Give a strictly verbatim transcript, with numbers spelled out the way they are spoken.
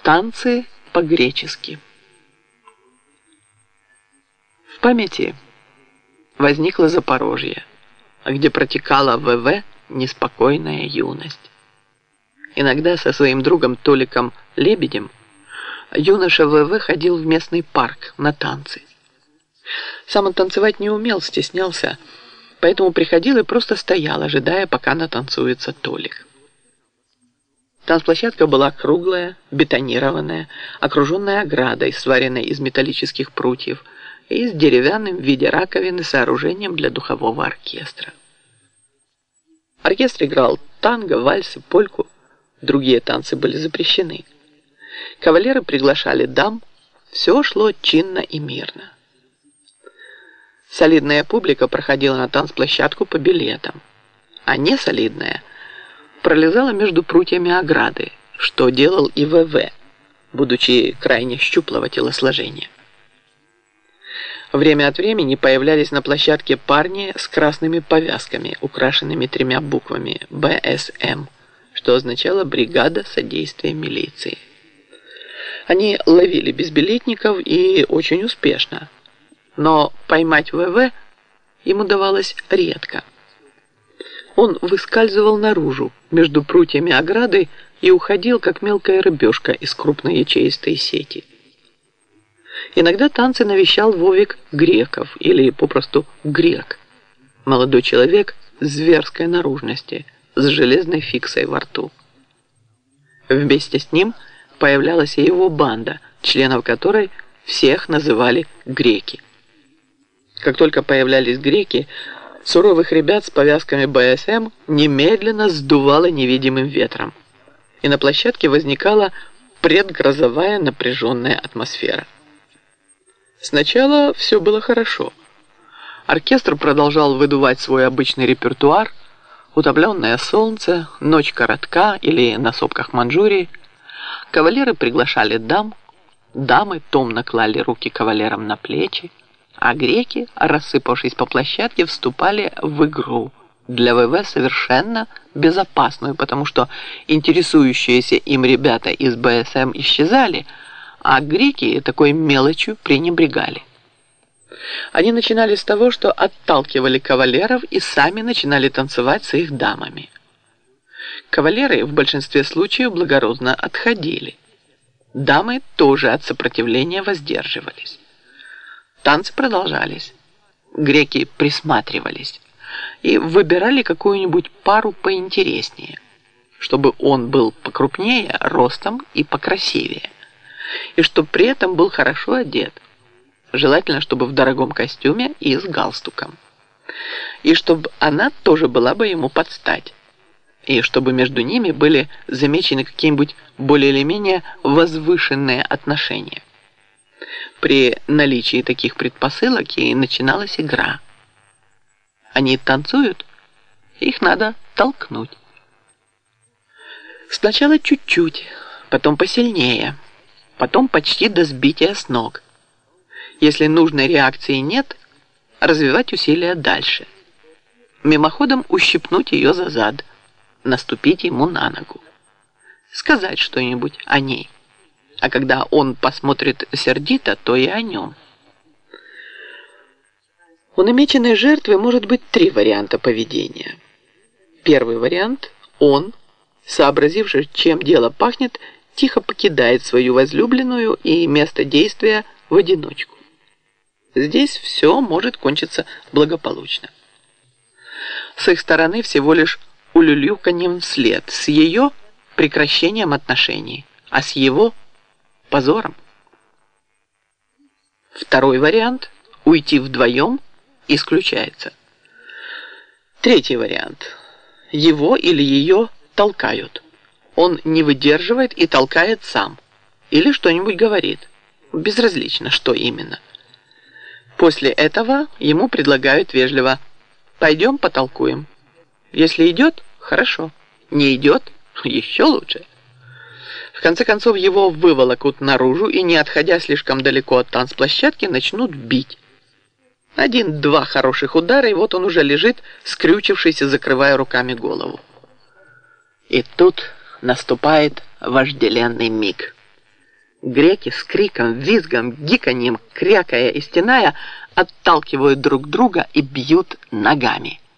Танцы по-гречески. В памяти возникло Запорожье, где протекала ВВ неспокойная юность. Иногда со своим другом Толиком Лебедем юноша ВВ ходил в местный парк на танцы. Сам он танцевать не умел, стеснялся, поэтому приходил и просто стоял, ожидая, пока натанцуется Толик. Танцплощадка была круглая, бетонированная, окруженная оградой, сваренной из металлических прутьев, и с деревянным в виде раковины сооружением для духового оркестра. Оркестр играл танго, вальсы, польку, другие танцы были запрещены. Кавалеры приглашали дам, все шло чинно и мирно. Солидная публика проходила на танцплощадку по билетам, а несолидная пролезала между прутьями ограды, что делал и ВВ, будучи крайне щуплого телосложения. Время от времени появлялись на площадке парни с красными повязками, украшенными тремя буквами Б С М, что означало «Бригада содействия милиции». Они ловили безбилетников и очень успешно, но поймать ВВ им удавалось редко. Он выскальзывал наружу, между прутьями ограды, и уходил, как мелкая рыбешка из крупной ячеистой сети. Иногда танцы навещал Вовик Греков, или попросту Грек, молодой человек зверской наружности, с железной фиксой во рту. Вместе с ним появлялась и его банда, членов которой всех называли греки. Как только появлялись греки, суровых ребят с повязками Б С М немедленно сдувало невидимым ветром, и на площадке возникала предгрозовая напряженная атмосфера. Сначала все было хорошо. Оркестр продолжал выдувать свой обычный репертуар: «Утомленное солнце», «Ночь коротка» или «На сопках Манчжурии». Кавалеры приглашали дам, дамы томно клали руки кавалерам на плечи, а греки, рассыпавшись по площадке, вступали в игру, для ВВ совершенно безопасную, потому что интересующиеся им ребята из Б С М исчезали, а греки такой мелочью пренебрегали. Они начинали с того, что отталкивали кавалеров и сами начинали танцевать с их дамами. Кавалеры в большинстве случаев благородно отходили. Дамы тоже от сопротивления воздерживались. Танцы продолжались. Греки присматривались и выбирали какую-нибудь пару поинтереснее, чтобы он был покрупнее ростом и покрасивее, и чтобы при этом был хорошо одет, желательно, чтобы в дорогом костюме и с галстуком, и чтобы она тоже была бы ему под стать, и чтобы между ними были замечены какие-нибудь более или менее возвышенные отношения. При наличии таких предпосылок и начиналась игра. Они танцуют, их надо толкнуть. Сначала чуть-чуть, потом посильнее, потом почти до сбития с ног. Если нужной реакции нет, развивать усилия дальше. Мимоходом ущипнуть ее за зад, наступить ему на ногу, сказать что-нибудь о ней. А когда он посмотрит сердито, то и о нем. У намеченной жертвы может быть три варианта поведения. Первый вариант – он, сообразивший, чем дело пахнет, тихо покидает свою возлюбленную и место действия в одиночку. Здесь все может кончиться благополучно. С их стороны всего лишь улюлюканьем вслед, с ее прекращением отношений, а с его позором. Второй вариант – уйти вдвоем – исключается. Третий вариант – его или ее толкают. Он не выдерживает и толкает сам. Или что-нибудь говорит. Безразлично, что именно. После этого ему предлагают вежливо: «Пойдем потолкуем». Если идет – хорошо. Не идет – еще лучше. В конце концов, его выволокут наружу и, не отходя слишком далеко от танцплощадки, начнут бить. Один-два хороших удара, и вот он уже лежит, скрючившийся, закрывая руками голову. И тут наступает вожделенный миг. Греки с криком, визгом, гиканьем, крякая и стеная отталкивают друг друга и бьют ногами.